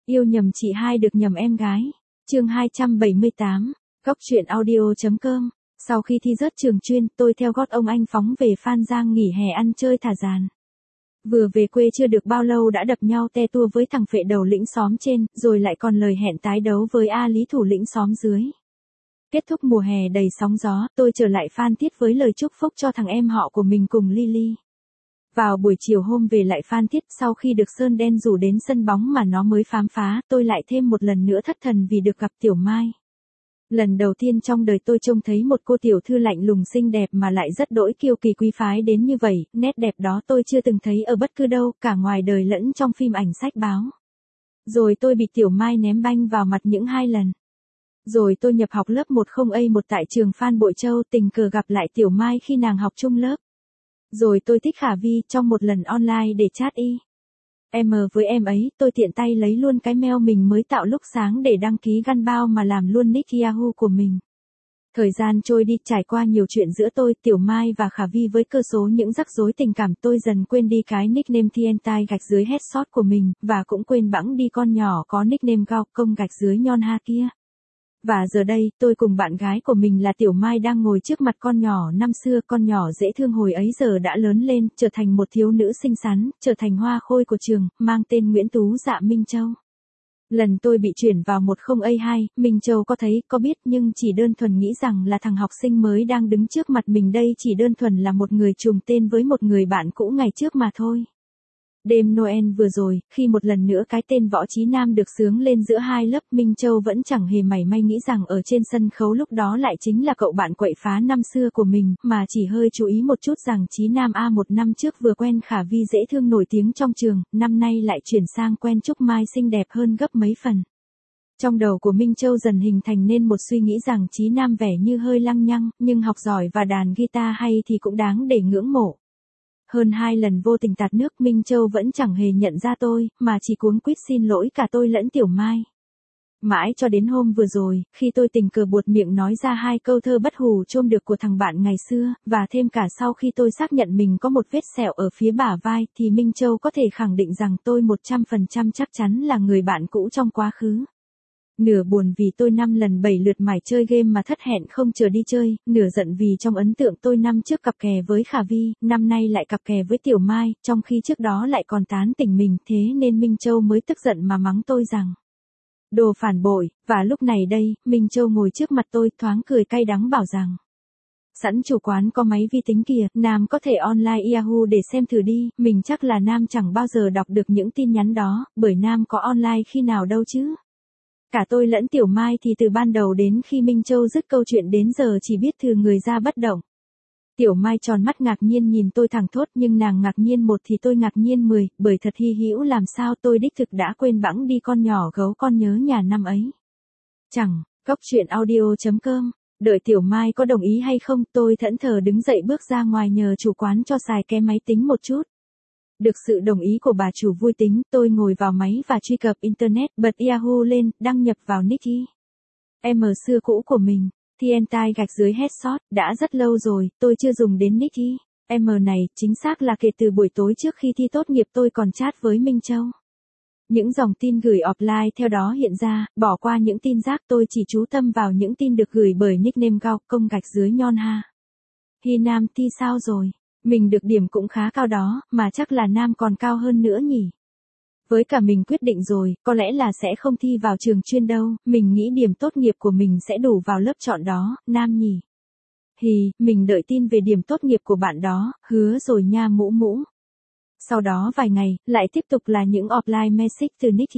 Yêu nhầm chị hai được nhầm em gái. Chương 278. Góc truyện audio.com. Sau khi thi rớt trường chuyên, tôi theo gót ông anh phóng về Phan Giang nghỉ hè ăn chơi thả dàn. Vừa về quê chưa được bao lâu đã đập nhau te tua với thằng phệ đầu lĩnh xóm trên, rồi lại còn lời hẹn tái đấu với A Lý thủ lĩnh xóm dưới. Kết thúc mùa hè đầy sóng gió, tôi trở lại Phan Thiết với lời chúc phúc cho thằng em họ của mình cùng Lily. Vào buổi chiều hôm về lại Phan Thiết, sau khi được Sơn Đen rủ đến sân bóng mà nó mới khám phá, tôi lại thêm một lần nữa thất thần vì được gặp Tiểu Mai. Lần đầu tiên trong đời tôi trông thấy một cô tiểu thư lạnh lùng xinh đẹp mà lại rất đỗi kiêu kỳ quý phái đến như vậy, nét đẹp đó tôi chưa từng thấy ở bất cứ đâu, cả ngoài đời lẫn trong phim ảnh sách báo. Rồi tôi bị Tiểu Mai ném banh vào mặt những 2 lần. Rồi tôi nhập học lớp 10A1 tại trường Phan Bội Châu, tình cờ gặp lại Tiểu Mai khi nàng học chung lớp. Rồi tôi thích Khả Vi trong một lần online để chat với em ấy, tôi tiện tay lấy luôn cái mail mình mới tạo lúc sáng để đăng ký Gunbound mà làm luôn nick Yahoo của mình. Thời gian trôi đi, trải qua nhiều chuyện giữa tôi, Tiểu Mai và Khả Vi với cơ số những rắc rối tình cảm, tôi dần quên đi cái nickname TNTai_headshot của mình, và cũng quên bẵng đi con nhỏ có nickname Gao_nhon ha kia. Và giờ đây, tôi cùng bạn gái của mình là Tiểu Mai đang ngồi trước mặt con nhỏ năm xưa, con nhỏ dễ thương hồi ấy giờ đã lớn lên, trở thành một thiếu nữ xinh xắn, trở thành hoa khôi của trường, mang tên Nguyễn Tú Dạ Minh Châu. Lần tôi bị chuyển vào 10A2, Minh Châu có thấy, có biết nhưng chỉ đơn thuần nghĩ rằng là thằng học sinh mới đang đứng trước mặt mình đây chỉ đơn thuần là một người trùng tên với một người bạn cũ ngày trước mà thôi. Đêm Noel vừa rồi, khi một lần nữa cái tên Võ Chí Nam được xướng lên giữa hai lớp, Minh Châu vẫn chẳng hề mảy may nghĩ rằng ở trên sân khấu lúc đó lại chính là cậu bạn quậy phá năm xưa của mình, mà chỉ hơi chú ý một chút rằng Chí Nam một năm trước vừa quen Khả Vi dễ thương nổi tiếng trong trường, năm nay lại chuyển sang quen Trúc Mai xinh đẹp hơn gấp mấy phần. Trong đầu của Minh Châu dần hình thành nên một suy nghĩ rằng Chí Nam vẻ như hơi lăng nhăng, nhưng học giỏi và đàn guitar hay thì cũng đáng để ngưỡng mộ. Hơn 2 lần vô tình tạt nước, Minh Châu vẫn chẳng hề nhận ra tôi, mà chỉ cuống quýt xin lỗi cả tôi lẫn Tiểu Mai. Mãi cho đến hôm vừa rồi, khi tôi tình cờ buột miệng nói ra 2 câu thơ bất hù chôm được của thằng bạn ngày xưa, và thêm cả sau khi tôi xác nhận mình có một vết sẹo ở phía bả vai, thì Minh Châu có thể khẳng định rằng tôi 100% chắc chắn là người bạn cũ trong quá khứ. Nửa buồn vì tôi 5 lần 7 lượt mải chơi game mà thất hẹn không chờ đi chơi, nửa giận vì trong ấn tượng tôi năm trước cặp kè với Khả Vi, năm nay lại cặp kè với Tiểu Mai, trong khi trước đó lại còn tán tỉnh mình, thế nên Minh Châu mới tức giận mà mắng tôi rằng đồ phản bội, và lúc này đây, Minh Châu ngồi trước mặt tôi thoáng cười cay đắng bảo rằng sẵn chủ quán có máy vi tính kìa, Nam có thể online Yahoo để xem thử đi, mình chắc là Nam chẳng bao giờ đọc được những tin nhắn đó, bởi Nam có online khi nào đâu chứ. Cả tôi lẫn Tiểu Mai thì từ ban đầu đến khi Minh Châu dứt câu chuyện đến giờ chỉ biết thừ người ra bất động. Tiểu Mai tròn mắt ngạc nhiên nhìn tôi thẳng thốt, nhưng nàng ngạc nhiên 1 thì tôi ngạc nhiên 10, bởi thật hy hữu làm sao tôi đích thực đã quên bẵng đi con nhỏ gấu con nhớ nhà năm ấy. Chẳng, góc truyện audio.com, đợi Tiểu Mai có đồng ý hay không, tôi thẫn thờ đứng dậy bước ra ngoài nhờ chủ quán cho xài cái máy tính một chút. Được sự đồng ý của bà chủ vui tính, tôi ngồi vào máy và truy cập Internet, bật Yahoo lên, đăng nhập vào nick xưa cũ của mình, TNTai_headshot, đã rất lâu rồi, tôi chưa dùng đến nick này, chính xác là kể từ buổi tối trước khi thi tốt nghiệp tôi còn chat với Minh Châu. Những dòng tin gửi offline theo đó hiện ra, bỏ qua những tin rác tôi chỉ chú tâm vào những tin được gửi bởi nickname Gao_nhon ha. Hi Nam thi sao rồi? Mình được điểm cũng khá cao đó, mà chắc là Nam còn cao hơn nữa nhỉ. Với cả mình quyết định rồi, có lẽ là sẽ không thi vào trường chuyên đâu, mình nghĩ điểm tốt nghiệp của mình sẽ đủ vào lớp chọn đó, Nam nhỉ. Mình đợi tin về điểm tốt nghiệp của bạn đó, hứa rồi nha mũ mũ. Sau đó vài ngày, lại tiếp tục là những offline message từ nick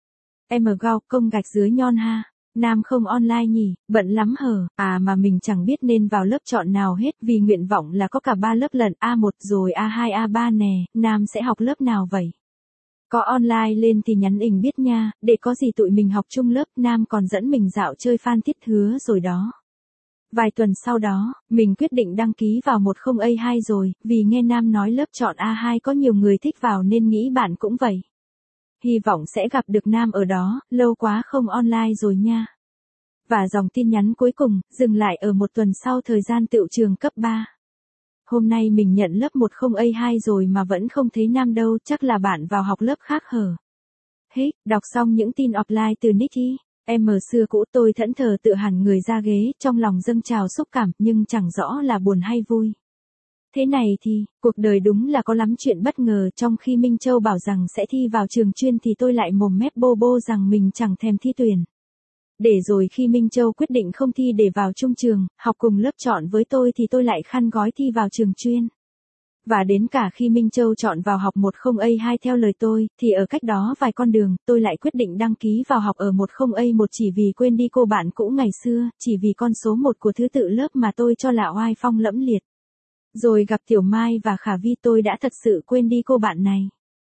Gao_nhon ha. Nam không online nhỉ, bận lắm hở, mà mình chẳng biết nên vào lớp chọn nào hết vì nguyện vọng là có cả 3 lớp lận, A1 rồi A2 A3 nè, Nam sẽ học lớp nào vậy? Có online lên thì nhắn ình biết nha, để có gì tụi mình học chung lớp, Nam còn dẫn mình dạo chơi Phan Thiết hứa rồi đó. Vài tuần sau đó, mình quyết định đăng ký vào 10A2 rồi, vì nghe Nam nói lớp chọn A2 có nhiều người thích vào nên nghĩ bạn cũng vậy. Hy vọng sẽ gặp được Nam ở đó, lâu quá không online rồi nha. Và dòng tin nhắn cuối cùng, dừng lại ở 1 tuần sau thời gian tựu trường cấp 3. Hôm nay mình nhận lớp 10A2 rồi mà vẫn không thấy Nam đâu, chắc là bạn vào học lớp khác hở. Hết, đọc xong những tin offline từ Nicky. Em xưa cũ tôi thẫn thờ tựa hẳn người ra ghế, trong lòng dâng trào xúc cảm, nhưng chẳng rõ là buồn hay vui. Thế này thì, cuộc đời đúng là có lắm chuyện bất ngờ, trong khi Minh Châu bảo rằng sẽ thi vào trường chuyên thì tôi lại mồm mép bô bô rằng mình chẳng thèm thi tuyển. Để rồi khi Minh Châu quyết định không thi để vào trung trường, học cùng lớp chọn với tôi thì tôi lại khăn gói thi vào trường chuyên. Và đến cả khi Minh Châu chọn vào học 10A2 theo lời tôi, thì ở cách đó vài con đường, tôi lại quyết định đăng ký vào học ở 10A1 chỉ vì quên đi cô bạn cũ ngày xưa, chỉ vì con số 1 của thứ tự lớp mà tôi cho là oai phong lẫm liệt. Rồi gặp Tiểu Mai và Khả Vi tôi đã thật sự quên đi cô bạn này.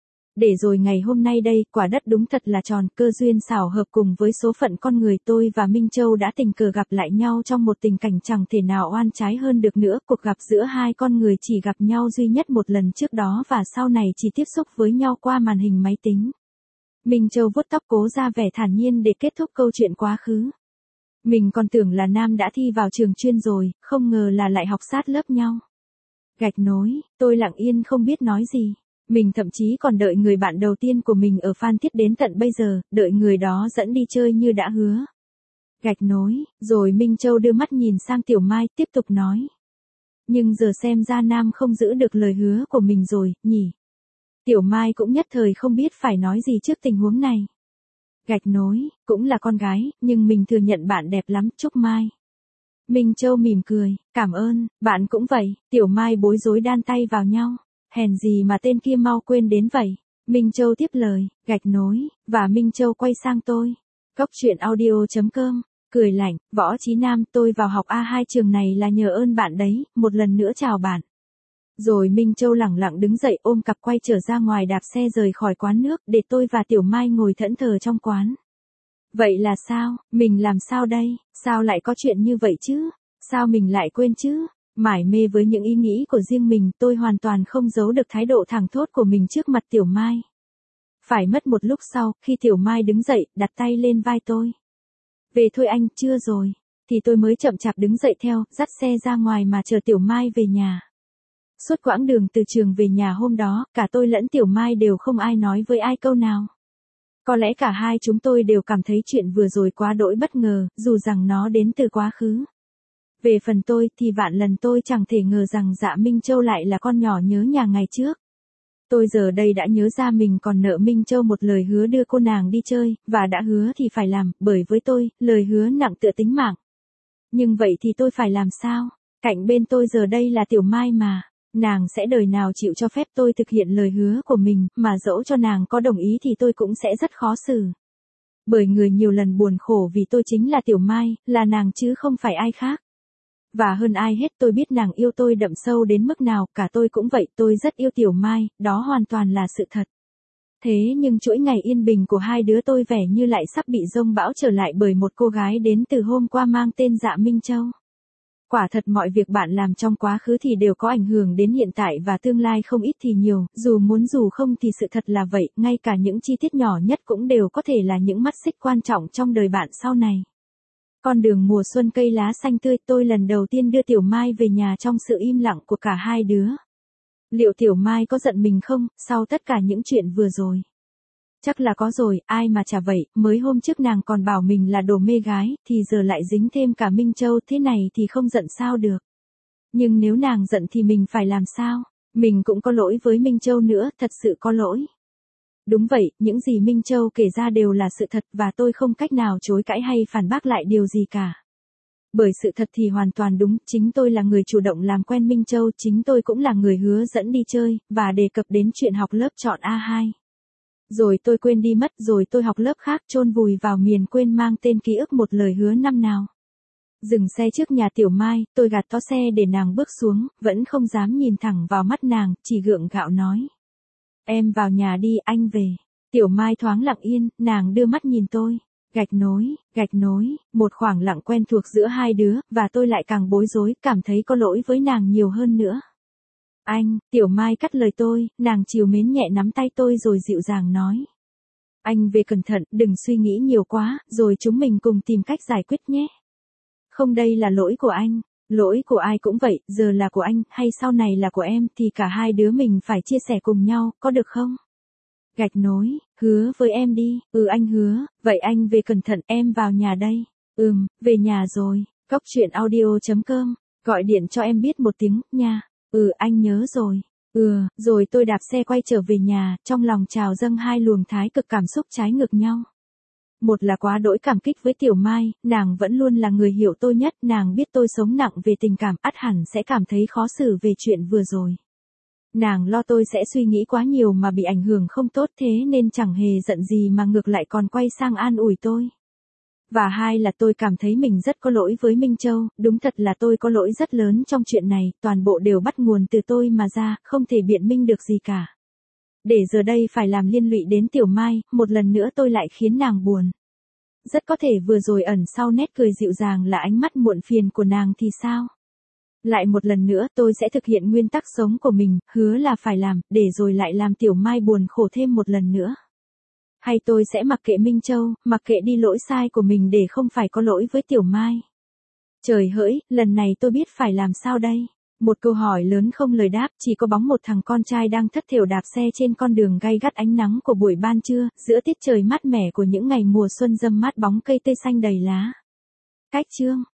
Để rồi ngày hôm nay đây, quả đất đúng thật là tròn, cơ duyên xảo hợp cùng với số phận con người, tôi và Minh Châu đã tình cờ gặp lại nhau trong một tình cảnh chẳng thể nào oan trái hơn được nữa. Cuộc gặp giữa hai con người chỉ gặp nhau duy nhất một lần trước đó và sau này chỉ tiếp xúc với nhau qua màn hình máy tính. Minh Châu vuốt tóc cố ra vẻ thản nhiên để kết thúc câu chuyện quá khứ. Mình còn tưởng là Nam đã thi vào trường chuyên rồi, không ngờ là lại học sát lớp nhau. Gạch nối, tôi lặng yên không biết nói gì. Mình thậm chí còn đợi người bạn đầu tiên của mình ở Phan Thiết đến tận bây giờ, đợi người đó dẫn đi chơi như đã hứa. Gạch nối, rồi Minh Châu đưa mắt nhìn sang Tiểu Mai, tiếp tục nói. Nhưng giờ xem ra Nam không giữ được lời hứa của mình rồi, nhỉ? Tiểu Mai cũng nhất thời không biết phải nói gì trước tình huống này. Gạch nối, cũng là con gái, nhưng mình thừa nhận bạn đẹp lắm, Trúc Mai. Minh Châu mỉm cười, cảm ơn, bạn cũng vậy. Tiểu Mai bối rối đan tay vào nhau. Hèn gì mà tên kia mau quên đến vậy. Minh Châu tiếp lời, gạch nối, và Minh Châu quay sang tôi. Cốc truyện audio.com, cười lạnh, Võ Chí Nam, tôi vào học A2 trường này là nhờ ơn bạn đấy, một lần nữa chào bạn. Rồi Minh Châu lẳng lặng đứng dậy ôm cặp quay trở ra ngoài đạp xe rời khỏi quán nước, để tôi và Tiểu Mai ngồi thẫn thờ trong quán. Vậy là sao, mình làm sao đây, sao lại có chuyện như vậy chứ, sao mình lại quên chứ? Mải mê với những ý nghĩ của riêng mình, tôi hoàn toàn không giấu được thái độ thẳng thốt của mình trước mặt Tiểu Mai. Phải mất một lúc sau, khi Tiểu Mai đứng dậy, đặt tay lên vai tôi. Về thôi anh, chưa rồi. Thì tôi mới chậm chạp đứng dậy theo, dắt xe ra ngoài mà chờ Tiểu Mai về nhà. Suốt quãng đường từ trường về nhà hôm đó, cả tôi lẫn Tiểu Mai đều không ai nói với ai câu nào. Có lẽ cả hai chúng tôi đều cảm thấy chuyện vừa rồi quá đỗi bất ngờ, dù rằng nó đến từ quá khứ. Về phần tôi thì vạn lần tôi chẳng thể ngờ rằng Dạ Minh Châu lại là con nhỏ nhớ nhà ngày trước. Tôi giờ đây đã nhớ ra mình còn nợ Minh Châu một lời hứa đưa cô nàng đi chơi, và đã hứa thì phải làm, bởi với tôi, lời hứa nặng tựa tính mạng. Nhưng vậy thì tôi phải làm sao? Cạnh bên tôi giờ đây là Tiểu Mai mà. Nàng sẽ đời nào chịu cho phép tôi thực hiện lời hứa của mình, mà dẫu cho nàng có đồng ý thì tôi cũng sẽ rất khó xử. Bởi người nhiều lần buồn khổ vì tôi chính là Tiểu Mai, là nàng chứ không phải ai khác. Và hơn ai hết tôi biết nàng yêu tôi đậm sâu đến mức nào, cả tôi cũng vậy, tôi rất yêu Tiểu Mai, đó hoàn toàn là sự thật. Thế nhưng chuỗi ngày yên bình của hai đứa tôi vẻ như lại sắp bị dông bão trở lại bởi một cô gái đến từ hôm qua mang tên Dạ Minh Châu. Quả thật mọi việc bạn làm trong quá khứ thì đều có ảnh hưởng đến hiện tại và tương lai không ít thì nhiều, dù muốn dù không thì sự thật là vậy, ngay cả những chi tiết nhỏ nhất cũng đều có thể là những mắt xích quan trọng trong đời bạn sau này. Con đường mùa xuân cây lá xanh tươi, tôi lần đầu tiên đưa Tiểu Mai về nhà trong sự im lặng của cả hai đứa. Liệu Tiểu Mai có giận mình không, sau tất cả những chuyện vừa rồi? Chắc là có rồi, ai mà chả vậy, mới hôm trước nàng còn bảo mình là đồ mê gái, thì giờ lại dính thêm cả Minh Châu, thế này thì không giận sao được. Nhưng nếu nàng giận thì mình phải làm sao? Mình cũng có lỗi với Minh Châu nữa, thật sự có lỗi. Đúng vậy, những gì Minh Châu kể ra đều là sự thật và tôi không cách nào chối cãi hay phản bác lại điều gì cả. Bởi sự thật thì hoàn toàn đúng, chính tôi là người chủ động làm quen Minh Châu, chính tôi cũng là người hứa dẫn đi chơi, và đề cập đến chuyện học lớp chọn A2. Rồi tôi quên đi mất, rồi tôi học lớp khác, chôn vùi vào miền quên mang tên ký ức một lời hứa năm nào. Dừng xe trước nhà Tiểu Mai, tôi gạt tó xe để nàng bước xuống, vẫn không dám nhìn thẳng vào mắt nàng, chỉ gượng gạo nói. Em vào nhà đi, anh về. Tiểu Mai thoáng lặng yên, nàng đưa mắt nhìn tôi. Gạch nối, một khoảng lặng quen thuộc giữa hai đứa, và tôi lại càng bối rối, cảm thấy có lỗi với nàng nhiều hơn nữa. Anh, Tiểu Mai cắt lời tôi, nàng trìu mến nhẹ nắm tay tôi rồi dịu dàng nói. Anh về cẩn thận, đừng suy nghĩ nhiều quá, rồi chúng mình cùng tìm cách giải quyết nhé. Không, đây là lỗi của anh. Lỗi của ai cũng vậy, giờ là của anh, hay sau này là của em, thì cả hai đứa mình phải chia sẻ cùng nhau, có được không? Gạch nối, hứa với em đi, anh hứa, vậy anh về cẩn thận, em vào nhà đây. Về nhà rồi, Cóc truyện audio.com, gọi điện cho em biết một tiếng, nha. Anh nhớ rồi. Rồi tôi đạp xe quay trở về nhà, trong lòng trào dâng hai luồng thái cực cảm xúc trái ngược nhau. Một là quá đỗi cảm kích với Tiểu Mai, nàng vẫn luôn là người hiểu tôi nhất, nàng biết tôi sống nặng về tình cảm, ắt hẳn sẽ cảm thấy khó xử về chuyện vừa rồi. Nàng lo tôi sẽ suy nghĩ quá nhiều mà bị ảnh hưởng không tốt, thế nên chẳng hề giận gì mà ngược lại còn quay sang an ủi tôi. Và hai là tôi cảm thấy mình rất có lỗi với Minh Châu, đúng thật là tôi có lỗi rất lớn trong chuyện này, toàn bộ đều bắt nguồn từ tôi mà ra, không thể biện minh được gì cả. Để giờ đây phải làm liên lụy đến Tiểu Mai, một lần nữa tôi lại khiến nàng buồn. Rất có thể vừa rồi ẩn sau nét cười dịu dàng là ánh mắt muộn phiền của nàng thì sao? Lại một lần nữa tôi sẽ thực hiện nguyên tắc sống của mình, hứa là phải làm, để rồi lại làm Tiểu Mai buồn khổ thêm một lần nữa. Hay tôi sẽ mặc kệ Minh Châu, mặc kệ đi lỗi sai của mình để không phải có lỗi với Tiểu Mai. Trời hỡi, lần này tôi biết phải làm sao đây? Một câu hỏi lớn không lời đáp, chỉ có bóng một thằng con trai đang thất thểu đạp xe trên con đường gay gắt ánh nắng của buổi ban trưa, giữa tiết trời mát mẻ của những ngày mùa xuân râm mát bóng cây tây xanh đầy lá. Cách chương